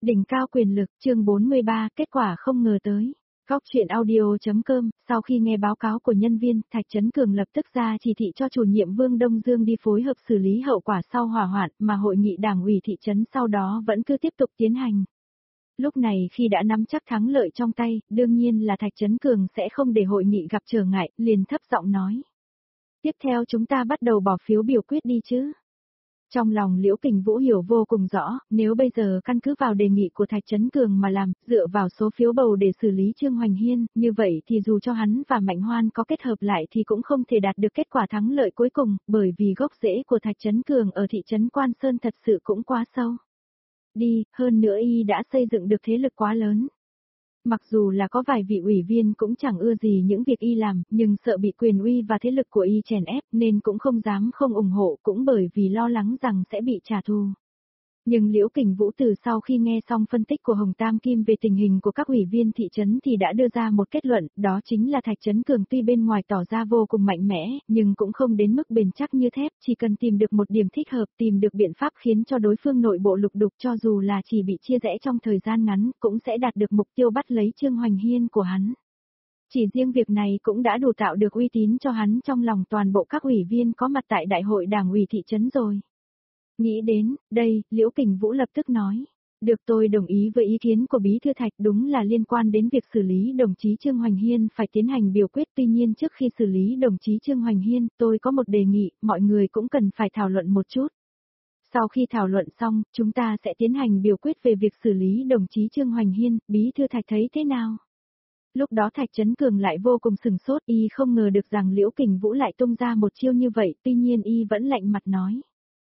Đỉnh cao quyền lực, chương 43, kết quả không ngờ tới. Góc chuyện audio.com, sau khi nghe báo cáo của nhân viên, Thạch Chấn Cường lập tức ra chỉ thị cho chủ nhiệm Vương Đông Dương đi phối hợp xử lý hậu quả sau hỏa hoạn, mà hội nghị đảng ủy thị trấn sau đó vẫn cứ tiếp tục tiến hành. Lúc này khi đã nắm chắc thắng lợi trong tay, đương nhiên là Thạch Chấn Cường sẽ không để hội nghị gặp trở ngại, liền thấp giọng nói. Tiếp theo chúng ta bắt đầu bỏ phiếu biểu quyết đi chứ. Trong lòng Liễu Kình Vũ hiểu vô cùng rõ, nếu bây giờ căn cứ vào đề nghị của Thạch Chấn Cường mà làm, dựa vào số phiếu bầu để xử lý Trương Hoành Hiên, như vậy thì dù cho hắn và Mạnh Hoan có kết hợp lại thì cũng không thể đạt được kết quả thắng lợi cuối cùng, bởi vì gốc rễ của Thạch Chấn Cường ở thị trấn Quan Sơn thật sự cũng quá sâu. Hơn nữa y đã xây dựng được thế lực quá lớn. Mặc dù là có vài vị ủy viên cũng chẳng ưa gì những việc y làm, nhưng sợ bị quyền uy và thế lực của y chèn ép nên cũng không dám không ủng hộ, cũng bởi vì lo lắng rằng sẽ bị trả thù. Nhưng Liễu Kình Vũ từ sau khi nghe xong phân tích của Hồng Tam Kim về tình hình của các ủy viên thị trấn thì đã đưa ra một kết luận, đó chính là Thạch Chấn Cường tuy bên ngoài tỏ ra vô cùng mạnh mẽ, nhưng cũng không đến mức bền chắc như thép, chỉ cần tìm được một điểm thích hợp, tìm được biện pháp khiến cho đối phương nội bộ lục đục cho dù là chỉ bị chia rẽ trong thời gian ngắn, cũng sẽ đạt được mục tiêu bắt lấy Trương Hoành Hiên của hắn. Chỉ riêng việc này cũng đã đủ tạo được uy tín cho hắn trong lòng toàn bộ các ủy viên có mặt tại đại hội đảng ủy thị trấn rồi. Nghĩ đến, đây, Liễu Kình Vũ lập tức nói. Được, tôi đồng ý với ý kiến của Bí Thư Thạch, đúng là liên quan đến việc xử lý đồng chí Trương Hoành Hiên phải tiến hành biểu quyết, tuy nhiên trước khi xử lý đồng chí Trương Hoành Hiên, tôi có một đề nghị, mọi người cũng cần phải thảo luận một chút. Sau khi thảo luận xong, chúng ta sẽ tiến hành biểu quyết về việc xử lý đồng chí Trương Hoành Hiên, Bí Thư Thạch thấy thế nào? Lúc đó Thạch Chấn Cường lại vô cùng sừng sốt, y không ngờ được rằng Liễu Kình Vũ lại tung ra một chiêu như vậy, tuy nhiên y vẫn lạnh mặt nói.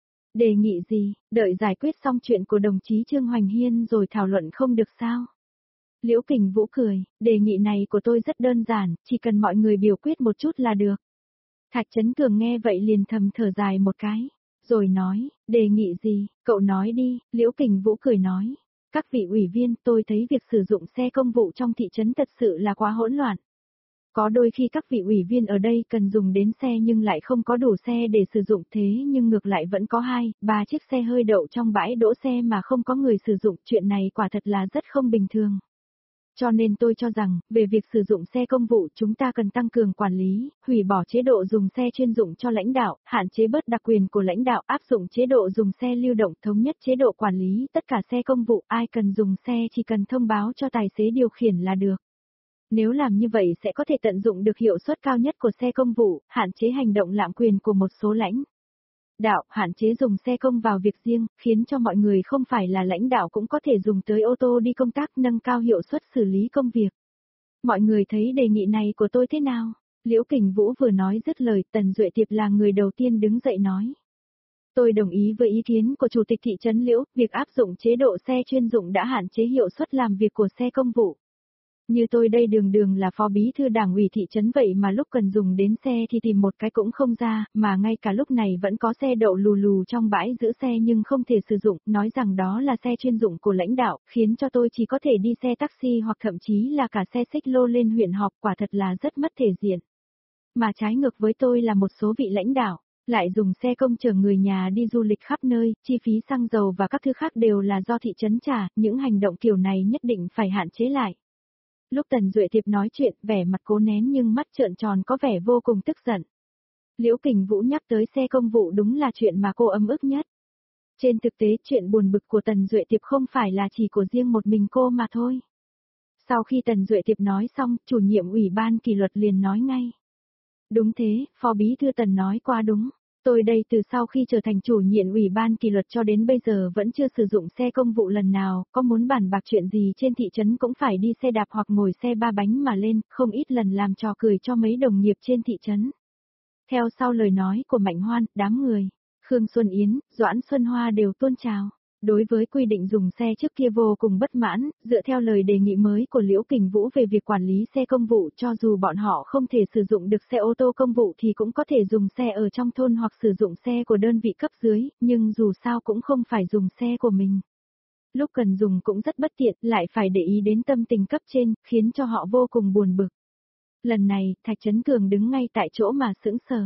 Đề nghị gì, đợi giải quyết xong chuyện của đồng chí Trương Hoành Hiên rồi thảo luận không được sao? Liễu Kình Vũ cười, đề nghị này của tôi rất đơn giản, chỉ cần mọi người biểu quyết một chút là được. Thạch Chấn Cường nghe vậy liền thầm thở dài một cái, rồi nói, đề nghị gì, cậu nói đi, Liễu Kình Vũ cười nói. Các vị ủy viên, tôi thấy việc sử dụng xe công vụ trong thị trấn thật sự là quá hỗn loạn. Có đôi khi các vị ủy viên ở đây cần dùng đến xe nhưng lại không có đủ xe để sử dụng, thế nhưng ngược lại vẫn có 2-3 chiếc xe hơi đậu trong bãi đỗ xe mà không có người sử dụng, chuyện này quả thật là rất không bình thường. Cho nên tôi cho rằng, về việc sử dụng xe công vụ chúng ta cần tăng cường quản lý, hủy bỏ chế độ dùng xe chuyên dụng cho lãnh đạo, hạn chế bớt đặc quyền của lãnh đạo, áp dụng chế độ dùng xe lưu động, thống nhất chế độ quản lý tất cả xe công vụ, ai cần dùng xe chỉ cần thông báo cho tài xế điều khiển là được. Nếu làm như vậy sẽ có thể tận dụng được hiệu suất cao nhất của xe công vụ, hạn chế hành động lạm quyền của một số lãnh đạo, hạn chế dùng xe công vào việc riêng, khiến cho mọi người không phải là lãnh đạo cũng có thể dùng tới ô tô đi công tác, nâng cao hiệu suất xử lý công việc. Mọi người thấy đề nghị này của tôi thế nào? Liễu Kình Vũ vừa nói dứt lời, Tần Duệ Tiệp là người đầu tiên đứng dậy nói. Tôi đồng ý với ý kiến của Chủ tịch thị trấn Liễu, việc áp dụng chế độ xe chuyên dụng đã hạn chế hiệu suất làm việc của xe công vụ. Như tôi đây đường đường là phó bí thư đảng ủy thị trấn vậy mà lúc cần dùng đến xe thì tìm một cái cũng không ra, mà ngay cả lúc này vẫn có xe đậu lù lù trong bãi giữ xe nhưng không thể sử dụng, nói rằng đó là xe chuyên dụng của lãnh đạo, khiến cho tôi chỉ có thể đi xe taxi hoặc thậm chí là cả xe xích lô lên huyện họp, quả thật là rất mất thể diện. Mà trái ngược với tôi là một số vị lãnh đạo, lại dùng xe công chở người nhà đi du lịch khắp nơi, chi phí xăng dầu và các thứ khác đều là do thị trấn trả, những hành động kiểu này nhất định phải hạn chế lại. Lúc Tần Duệ Tiệp nói chuyện, vẻ mặt cố nén nhưng mắt trợn tròn có vẻ vô cùng tức giận. Liễu Kình Vũ nhắc tới xe công vụ đúng là chuyện mà cô ấm ức nhất. Trên thực tế chuyện buồn bực của Tần Duệ Tiệp không phải là chỉ của riêng một mình cô mà thôi. Sau khi Tần Duệ Tiệp nói xong, chủ nhiệm ủy ban kỷ luật liền nói ngay. Đúng thế, phó bí thư Tần nói quá đúng. Tôi đây từ sau khi trở thành chủ nhiệm ủy ban kỷ luật cho đến bây giờ vẫn chưa sử dụng xe công vụ lần nào, có muốn bàn bạc chuyện gì trên thị trấn cũng phải đi xe đạp hoặc ngồi xe ba bánh mà lên, không ít lần làm trò cười cho mấy đồng nghiệp trên thị trấn. Theo sau lời nói của Mạnh Hoan, đám người, Khương Xuân Yến, Doãn Xuân Hoa đều tôn chào. Đối với quy định dùng xe trước kia vô cùng bất mãn, dựa theo lời đề nghị mới của Liễu Kình Vũ về việc quản lý xe công vụ, cho dù bọn họ không thể sử dụng được xe ô tô công vụ thì cũng có thể dùng xe ở trong thôn hoặc sử dụng xe của đơn vị cấp dưới, nhưng dù sao cũng không phải dùng xe của mình. Lúc cần dùng cũng rất bất tiện, lại phải để ý đến tâm tình cấp trên, khiến cho họ vô cùng buồn bực. Lần này, Thạch Chấn Cường đứng ngay tại chỗ mà sững sờ.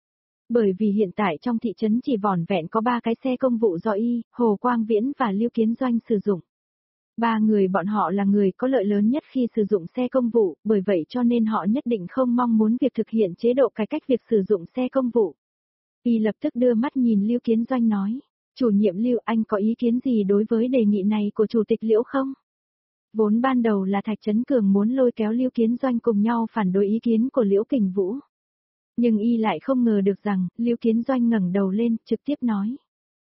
Bởi vì hiện tại trong thị trấn chỉ vỏn vẹn có 3 cái xe công vụ do y, Hồ Quang Viễn và Lưu Kiến Doanh sử dụng. Ba người bọn họ là người có lợi lớn nhất khi sử dụng xe công vụ, bởi vậy cho nên họ nhất định không mong muốn việc thực hiện chế độ cải cách việc sử dụng xe công vụ. Y lập tức đưa mắt nhìn Lưu Kiến Doanh nói, chủ nhiệm Lưu, anh có ý kiến gì đối với đề nghị này của chủ tịch Liễu không? Vốn ban đầu là Thạch Chấn Cường muốn lôi kéo Lưu Kiến Doanh cùng nhau phản đối ý kiến của Liễu Kình Vũ. Nhưng y lại không ngờ được rằng, Lưu Kiến Doanh ngẩng đầu lên, trực tiếp nói.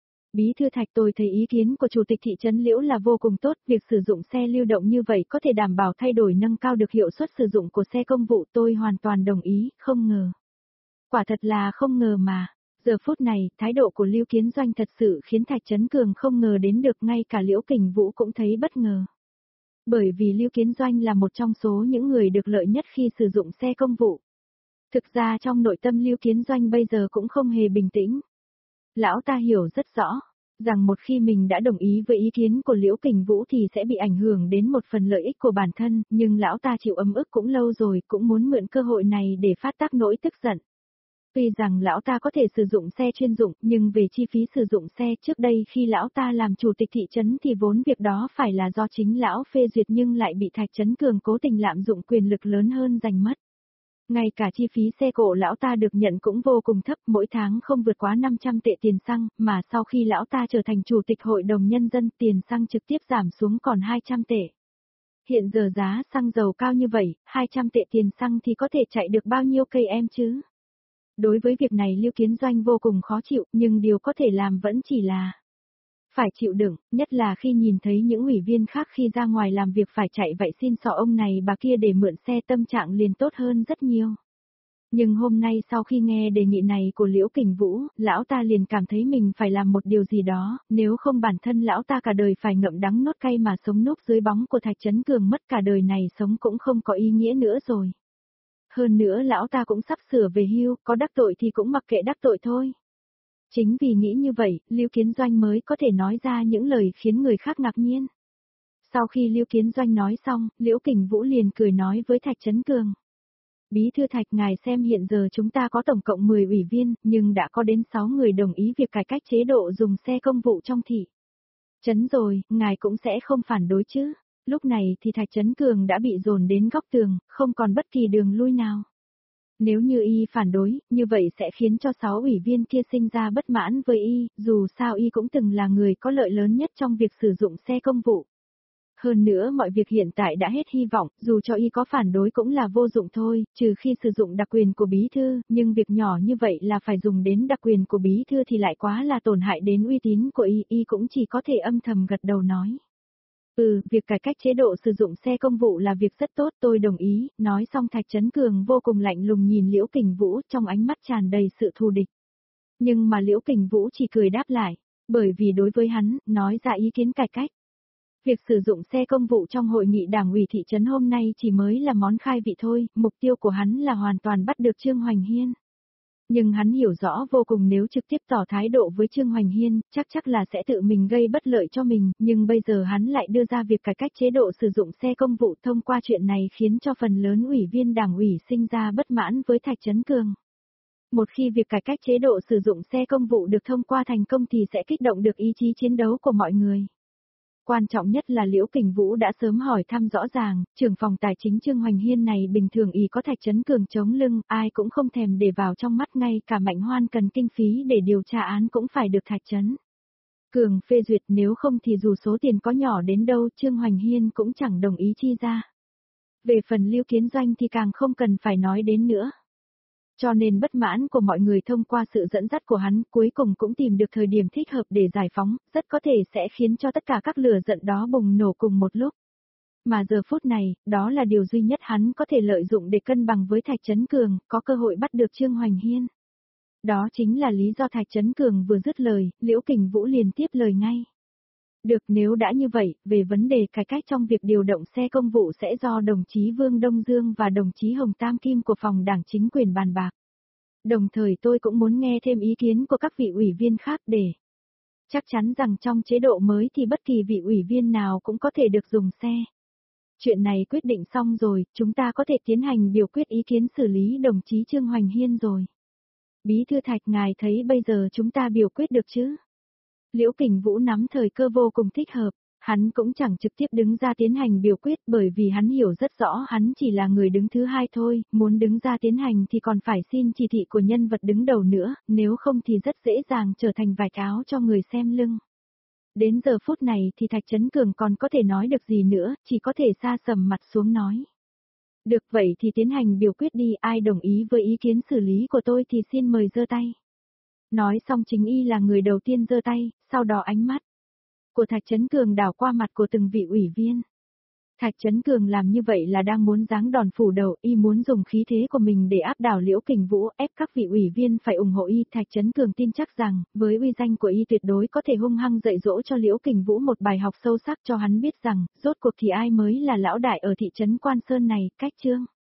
Bí thư Thạch, tôi thấy ý kiến của chủ tịch thị trấn Liễu là vô cùng tốt, việc sử dụng xe lưu động như vậy có thể đảm bảo thay đổi nâng cao được hiệu suất sử dụng của xe công vụ, tôi hoàn toàn đồng ý, không ngờ. Quả thật là không ngờ mà. Giờ phút này, thái độ của Lưu Kiến Doanh thật sự khiến Thạch Chấn Cường không ngờ đến được, ngay cả Liễu Kình Vũ cũng thấy bất ngờ. Bởi vì Lưu Kiến Doanh là một trong số những người được lợi nhất khi sử dụng xe công vụ. Thực ra trong nội tâm Lưu Kiến Doanh bây giờ cũng không hề bình tĩnh. Lão ta hiểu rất rõ, rằng một khi mình đã đồng ý với ý kiến của Liễu Kình Vũ thì sẽ bị ảnh hưởng đến một phần lợi ích của bản thân, nhưng lão ta chịu ấm ức cũng lâu rồi, cũng muốn mượn cơ hội này để phát tác nỗi tức giận. Tuy rằng lão ta có thể sử dụng xe chuyên dụng, nhưng về chi phí sử dụng xe trước đây khi lão ta làm chủ tịch thị trấn thì vốn việc đó phải là do chính lão phê duyệt nhưng lại bị Thạch Chấn Cường cố tình lạm dụng quyền lực lớn hơn giành mất. Ngay cả chi phí xe cộ lão ta được nhận cũng vô cùng thấp, mỗi tháng không vượt quá 500 tệ tiền xăng, mà sau khi lão ta trở thành chủ tịch hội đồng nhân dân tiền xăng trực tiếp giảm xuống còn 200 tệ. Hiện giờ giá xăng dầu cao như vậy, 200 tệ tiền xăng thì có thể chạy được bao nhiêu cây em chứ? Đối với việc này Lưu Kiến Doanh vô cùng khó chịu, nhưng điều có thể làm vẫn chỉ là phải chịu đựng, nhất là khi nhìn thấy những ủy viên khác khi ra ngoài làm việc phải chạy vậy xin xỏ ông này bà kia để mượn xe, tâm trạng liền tốt hơn rất nhiều. Nhưng hôm nay sau khi nghe đề nghị này của Liễu Kình Vũ, lão ta liền cảm thấy mình phải làm một điều gì đó, nếu không bản thân lão ta cả đời phải ngậm đắng nuốt cay mà sống núp dưới bóng của Thạch Chấn Cường, mất cả đời này sống cũng không có ý nghĩa nữa rồi. Hơn nữa lão ta cũng sắp sửa về hưu, có đắc tội thì cũng mặc kệ đắc tội thôi. Chính vì nghĩ như vậy, Lưu Kiến Doanh mới có thể nói ra những lời khiến người khác ngạc nhiên. Sau khi Lưu Kiến Doanh nói xong, Liễu Kình Vũ liền cười nói với Thạch Chấn Cường. Bí thư Thạch, ngài xem hiện giờ chúng ta có tổng cộng 10 ủy viên, nhưng đã có đến 6 người đồng ý việc cải cách chế độ dùng xe công vụ trong thị trấn rồi, ngài cũng sẽ không phản đối chứ. Lúc này thì Thạch Chấn Cường đã bị dồn đến góc tường, không còn bất kỳ đường lui nào. Nếu như y phản đối, như vậy sẽ khiến cho 6 ủy viên kia sinh ra bất mãn với y, dù sao y cũng từng là người có lợi lớn nhất trong việc sử dụng xe công vụ. Hơn nữa mọi việc hiện tại đã hết hy vọng, dù cho y có phản đối cũng là vô dụng thôi, trừ khi sử dụng đặc quyền của bí thư, nhưng việc nhỏ như vậy là phải dùng đến đặc quyền của bí thư thì lại quá là tổn hại đến uy tín của y cũng chỉ có thể âm thầm gật đầu nói. Việc cải cách chế độ sử dụng xe công vụ là việc rất tốt, tôi đồng ý, nói xong Thạch Chấn Cường vô cùng lạnh lùng nhìn Liễu Kình Vũ, trong ánh mắt tràn đầy sự thù địch. Nhưng mà Liễu Kình Vũ chỉ cười đáp lại, bởi vì đối với hắn, nói ra ý kiến cải cách. Việc sử dụng xe công vụ trong hội nghị đảng ủy thị trấn hôm nay chỉ mới là món khai vị thôi, mục tiêu của hắn là hoàn toàn bắt được Trương Hoành Hiên. Nhưng hắn hiểu rõ vô cùng nếu trực tiếp tỏ thái độ với Trương Hoành Hiên, chắc là sẽ tự mình gây bất lợi cho mình, nhưng bây giờ hắn lại đưa ra việc cải cách chế độ sử dụng xe công vụ, thông qua chuyện này khiến cho phần lớn ủy viên đảng ủy sinh ra bất mãn với Thạch Chấn Cường. Một khi việc cải cách chế độ sử dụng xe công vụ được thông qua thành công thì sẽ kích động được ý chí chiến đấu của mọi người. Quan trọng nhất là Liễu Kình Vũ đã sớm hỏi thăm rõ ràng, trưởng phòng tài chính Trương Hoành Hiên này bình thường y có Thạch Chấn Cường chống lưng, ai cũng không thèm để vào trong mắt, ngay cả Mạnh Hoan cần kinh phí để điều tra án cũng phải được Thạch Chấn Cường phê duyệt, nếu không thì dù số tiền có nhỏ đến đâu Trương Hoành Hiên cũng chẳng đồng ý chi ra. Về phần Lưu Kiến Doanh thì càng không cần phải nói đến nữa. Cho nên bất mãn của mọi người thông qua sự dẫn dắt của hắn cuối cùng cũng tìm được thời điểm thích hợp để giải phóng, rất có thể sẽ khiến cho tất cả các lửa giận đó bùng nổ cùng một lúc. Mà giờ phút này, đó là điều duy nhất hắn có thể lợi dụng để cân bằng với Thạch Chấn Cường, có cơ hội bắt được Trương Hoành Hiên. Đó chính là lý do Thạch Chấn Cường vừa dứt lời, Liễu Kình Vũ liền tiếp lời ngay. Được, nếu đã như vậy, về vấn đề cải cách trong việc điều động xe công vụ sẽ do đồng chí Vương Đông Dương và đồng chí Hồng Tam Kim của phòng đảng chính quyền bàn bạc. Đồng thời tôi cũng muốn nghe thêm ý kiến của các vị ủy viên khác để chắc chắn rằng trong chế độ mới thì bất kỳ vị ủy viên nào cũng có thể được dùng xe. Chuyện này quyết định xong rồi, chúng ta có thể tiến hành biểu quyết ý kiến xử lý đồng chí Trương Hoành Hiên rồi. Bí thư Thạch, ngài thấy bây giờ chúng ta biểu quyết được chứ? Liễu Kình Vũ nắm thời cơ vô cùng thích hợp. Hắn cũng chẳng trực tiếp đứng ra tiến hành biểu quyết bởi vì hắn hiểu rất rõ hắn chỉ là người đứng thứ hai thôi, muốn đứng ra tiến hành thì còn phải xin chỉ thị của nhân vật đứng đầu nữa, nếu không thì rất dễ dàng trở thành vải áo cho người xem lưng. Đến giờ phút này thì Thạch Chấn Cường còn có thể nói được gì nữa, chỉ có thể sa sầm mặt xuống nói. Được vậy thì tiến hành biểu quyết đi, ai đồng ý với ý kiến xử lý của tôi thì xin mời giơ tay. Nói xong chính y là người đầu tiên giơ tay, sau đó ánh mắt của Thạch Chấn Cường đảo qua mặt của từng vị ủy viên. Thạch Chấn Cường làm như vậy là đang muốn giáng đòn phủ đầu, y muốn dùng khí thế của mình để áp đảo Liễu Kình Vũ, ép các vị ủy viên phải ủng hộ y. Thạch Chấn Cường tin chắc rằng, với uy danh của y tuyệt đối có thể hung hăng dạy dỗ cho Liễu Kình Vũ một bài học sâu sắc cho hắn biết rằng, rốt cuộc thì ai mới là lão đại ở thị trấn Quan Sơn này, cách chương.